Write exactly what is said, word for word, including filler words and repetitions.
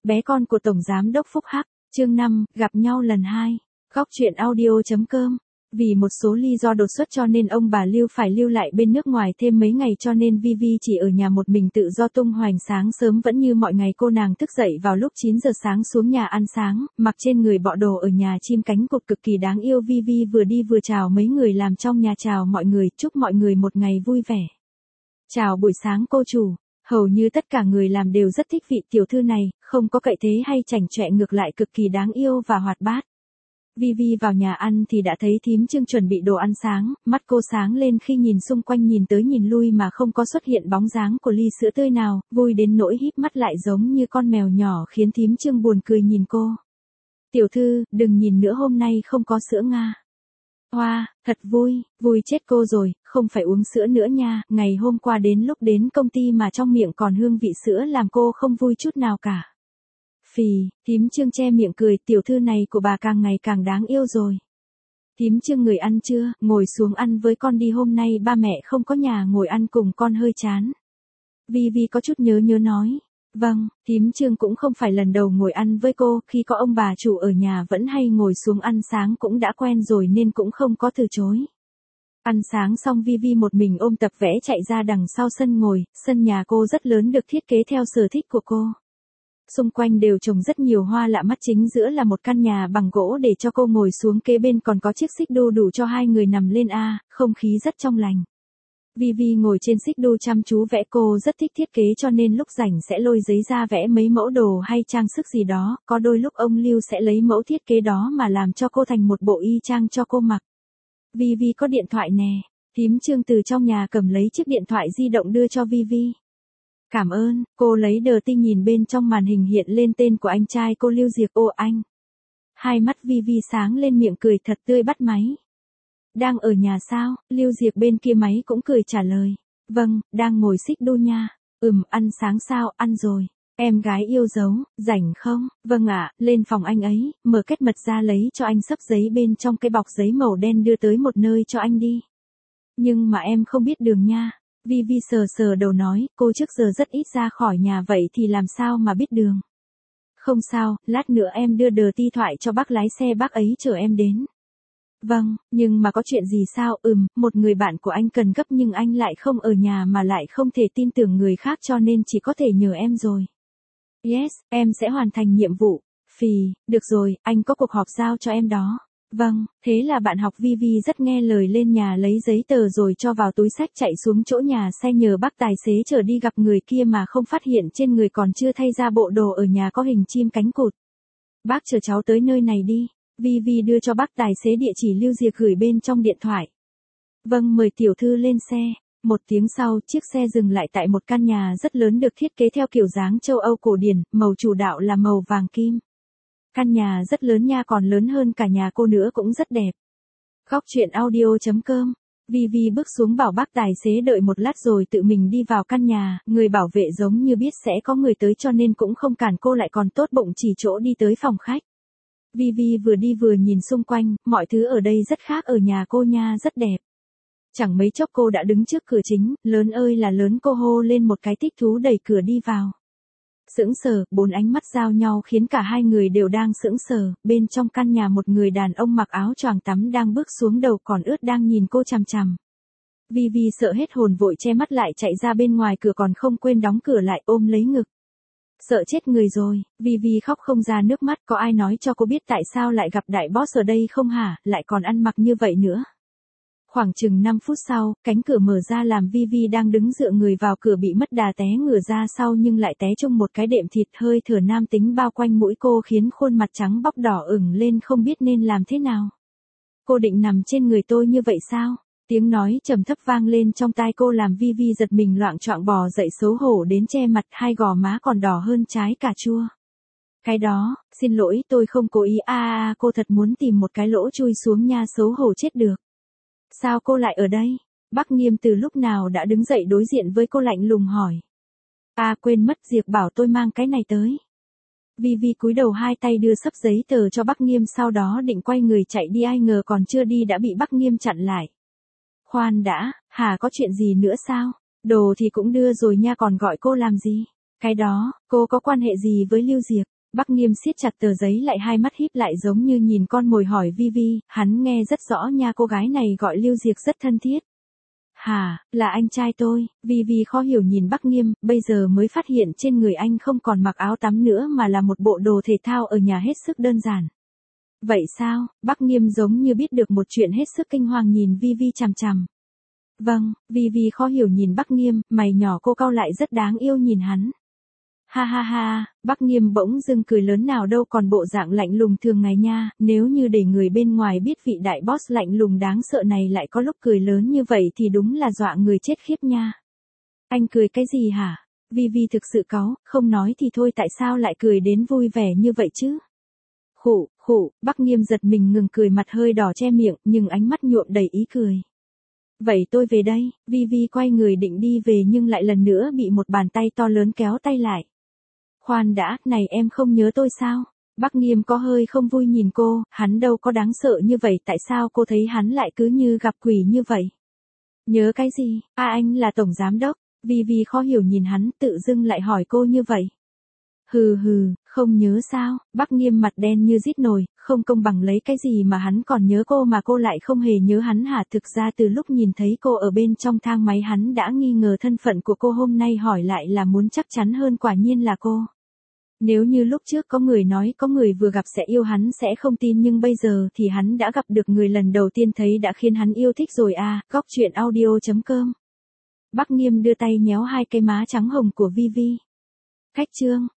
Bé con của Tổng Giám đốc Phúc Hắc, chương năm, gặp nhau lần hai. Góc truyện audio.com. Vì một số lý do đột xuất cho nên ông bà Lưu phải lưu lại bên nước ngoài thêm mấy ngày, cho nên Vi Vi chỉ ở nhà một mình tự do tung hoành. Sáng sớm vẫn như mọi ngày, cô nàng thức dậy vào lúc chín giờ sáng, xuống nhà ăn sáng, mặc trên người bộ đồ ở nhà chim cánh cụt cực kỳ đáng yêu. Vi Vi vừa đi vừa chào mấy người làm trong nhà, chào mọi người, chúc mọi người một ngày vui vẻ. Chào buổi sáng cô chủ. Hầu như tất cả người làm đều rất thích vị tiểu thư này, không có cậy thế hay chảnh chọe, ngược lại cực kỳ đáng yêu và hoạt bát. Vi Vi vào nhà ăn thì đã thấy thím Trương chuẩn bị đồ ăn sáng, mắt cô sáng lên khi nhìn xung quanh, nhìn tới nhìn lui mà không có xuất hiện bóng dáng của ly sữa tươi nào, vui đến nỗi híp mắt lại giống như con mèo nhỏ, khiến thím Trương buồn cười nhìn cô. Tiểu thư, đừng nhìn nữa, hôm nay không có sữa Nga. Hoa, wow, thật vui, vui chết cô rồi, không phải uống sữa nữa nha, ngày hôm qua đến lúc đến công ty mà trong miệng còn hương vị sữa làm cô không vui chút nào cả. Phì, thím Trương che miệng cười, tiểu thư này của bà càng ngày càng đáng yêu rồi. Thím Trương, người ăn chưa, ngồi xuống ăn với con đi, hôm nay ba mẹ không có nhà, ngồi ăn cùng con hơi chán. Vi Vi có chút nhớ nhớ nói. Vâng, thím Trương cũng không phải lần đầu ngồi ăn với cô, khi có ông bà chủ ở nhà vẫn hay ngồi xuống ăn sáng, cũng đã quen rồi nên cũng không có từ chối. Ăn sáng xong, Vi Vi một mình ôm tập vẽ chạy ra đằng sau sân ngồi, sân nhà cô rất lớn, được thiết kế theo sở thích của cô. Xung quanh đều trồng rất nhiều hoa lạ mắt, chính giữa là một căn nhà bằng gỗ để cho cô ngồi xuống, kế bên còn có chiếc xích đu đủ cho hai người nằm lên, a, không khí rất trong lành. Vi Vi ngồi trên xích đu chăm chú vẽ, cô rất thích thiết kế cho nên lúc rảnh sẽ lôi giấy ra vẽ mấy mẫu đồ hay trang sức gì đó, có đôi lúc ông Lưu sẽ lấy mẫu thiết kế đó mà làm cho cô thành một bộ y chang cho cô mặc. Vi Vi có điện thoại nè, thím Trương từ trong nhà cầm lấy chiếc điện thoại di động đưa cho Vi Vi. Cảm ơn, cô lấy đờ ti, nhìn bên trong màn hình hiện lên tên của anh trai cô, Lưu Diệp. Ô anh. Hai mắt Vi Vi sáng lên, miệng cười thật tươi, bắt máy. Đang ở nhà sao? Lưu Diệp bên kia máy cũng cười trả lời. Vâng, đang ngồi xích đu nha. Ừm, ăn sáng sao? Ăn rồi. Em gái yêu dấu, rảnh không? Vâng ạ, lên phòng anh ấy, mở kết mật ra lấy cho anh sấp giấy bên trong cái bọc giấy màu đen, đưa tới một nơi cho anh đi. Nhưng mà em không biết đường nha. Vi Vi sờ sờ đầu nói, cô trước giờ rất ít ra khỏi nhà, vậy thì làm sao mà biết đường? Không sao, lát nữa em đưa đờ ti thoại cho bác lái xe, bác ấy chở em đến. Vâng, nhưng mà có chuyện gì sao? Ừm, một người bạn của anh cần gấp nhưng anh lại không ở nhà mà lại không thể tin tưởng người khác cho nên chỉ có thể nhờ em rồi. Yes, em sẽ hoàn thành nhiệm vụ. Phì, được rồi, anh có cuộc họp giao cho em đó. Vâng, thế là bạn học Vi Vi rất nghe lời, lên nhà lấy giấy tờ rồi cho vào túi sách, chạy xuống chỗ nhà xe nhờ bác tài xế chở đi, gặp người kia mà không phát hiện trên người còn chưa thay ra bộ đồ ở nhà có hình chim cánh cụt. Bác chở cháu tới nơi này đi. Vi Vi đưa cho bác tài xế địa chỉ Lưu Diệp gửi bên trong điện thoại. Vâng, mời tiểu thư lên xe. Một tiếng sau, chiếc xe dừng lại tại một căn nhà rất lớn, được thiết kế theo kiểu dáng châu Âu cổ điển, màu chủ đạo là màu vàng kim. Căn nhà rất lớn nha, còn lớn hơn cả nhà cô nữa, cũng rất đẹp. Góc truyện audio.com. Vi Vi bước xuống bảo bác tài xế đợi một lát rồi tự mình đi vào căn nhà, người bảo vệ giống như biết sẽ có người tới cho nên cũng không cản cô lại, còn tốt bụng chỉ chỗ đi tới phòng khách. Vi Vi vừa đi vừa nhìn xung quanh, mọi thứ ở đây rất khác ở nhà cô nha, rất đẹp. Chẳng mấy chốc cô đã đứng trước cửa chính, lớn ơi là lớn, cô hô lên một cái, thích thú đẩy cửa đi vào. Sững sờ, bốn ánh mắt giao nhau khiến cả hai người đều đang sững sờ. Bên trong căn nhà một người đàn ông mặc áo choàng tắm đang bước xuống, đầu còn ướt, đang nhìn cô chằm chằm. Vi Vi sợ hết hồn, vội che mắt lại chạy ra bên ngoài cửa, còn không quên đóng cửa lại, ôm lấy ngực. Sợ chết người rồi, Vi Vi khóc không ra nước mắt. Có ai nói cho cô biết tại sao lại gặp đại boss ở đây không hả, lại còn ăn mặc như vậy nữa. Khoảng chừng năm phút sau, cánh cửa mở ra làm Vi Vi đang đứng dựa người vào cửa bị mất đà té ngửa ra sau, nhưng lại té chung một cái đệm thịt, hơi thở nam tính bao quanh mũi cô khiến khuôn mặt trắng bóc đỏ ửng lên, không biết nên làm thế nào. Cô định nằm trên người tôi như vậy sao? Tiếng nói trầm thấp vang lên trong tai cô làm Vi Vi giật mình, loạng choạng bò dậy, xấu hổ đến che mặt, hai gò má còn đỏ hơn trái cà chua. Cái đó, xin lỗi, tôi không cố ý, a a, cô thật muốn tìm một cái lỗ chui xuống nha, xấu hổ chết được. Sao cô lại ở đây? Bác Nghiêm từ lúc nào đã đứng dậy đối diện với cô, lạnh lùng hỏi. À, quên mất, Diệp bảo tôi mang cái này tới. Vi Vi cúi đầu, hai tay đưa sấp giấy tờ cho bác Nghiêm, sau đó định quay người chạy đi, ai ngờ còn chưa đi đã bị bác Nghiêm chặn lại. Khoan đã, hả, có chuyện gì nữa sao? Đồ thì cũng đưa rồi nha, còn gọi cô làm gì? Cái đó, cô có quan hệ gì với Lưu Diệp? Bắc Nghiêm siết chặt tờ giấy lại, hai mắt híp lại giống như nhìn con mồi hỏi Vi Vi, hắn nghe rất rõ nha, cô gái này gọi Lưu Diệc rất thân thiết. Hả, là anh trai tôi. Vi Vi khó hiểu nhìn Bắc Nghiêm, bây giờ mới phát hiện trên người anh không còn mặc áo tắm nữa mà là một bộ đồ thể thao ở nhà hết sức đơn giản. Vậy sao? Bắc Nghiêm giống như biết được một chuyện hết sức kinh hoàng nhìn Vi Vi chằm chằm. Vâng, Vi Vi khó hiểu nhìn Bắc Nghiêm, mày nhỏ cô cau lại rất đáng yêu nhìn hắn. Ha ha ha, Bắc Nghiêm bỗng dưng cười lớn, nào đâu còn bộ dạng lạnh lùng thường ngày nha, nếu như để người bên ngoài biết vị đại boss lạnh lùng đáng sợ này lại có lúc cười lớn như vậy thì đúng là dọa người chết khiếp nha. Anh cười cái gì hả? Vi Vi thực sự cáu, không nói thì thôi, tại sao lại cười đến vui vẻ như vậy chứ? Khụ, khụ, Bắc Nghiêm giật mình ngừng cười, mặt hơi đỏ che miệng, nhưng ánh mắt nhuộm đầy ý cười. Vậy tôi về đây. Vi Vi quay người định đi về nhưng lại lần nữa bị một bàn tay to lớn kéo tay lại. Khoan đã, này em không nhớ tôi sao? Bắc Nghiêm có hơi không vui nhìn cô, hắn đâu có đáng sợ như vậy, tại sao cô thấy hắn lại cứ như gặp quỷ như vậy? Nhớ cái gì? À, anh là tổng giám đốc. Vi Vi khó hiểu nhìn hắn, tự dưng lại hỏi cô như vậy. Hừ hừ, không nhớ sao? Bắc Nghiêm mặt đen như rít nồi, không công bằng, lấy cái gì mà hắn còn nhớ cô mà cô lại không hề nhớ hắn hả? Thực ra từ lúc nhìn thấy cô ở bên trong thang máy hắn đã nghi ngờ thân phận của cô, hôm nay hỏi lại là muốn chắc chắn hơn, quả nhiên là cô. Nếu như lúc trước có người nói có người vừa gặp sẽ yêu hắn sẽ không tin, nhưng bây giờ thì hắn đã gặp được người lần đầu tiên thấy đã khiến hắn yêu thích rồi à. Góc truyện audio chấm com. Bắc Nghiêm đưa tay nhéo hai cái má trắng hồng của Vi Vi. Khách trương.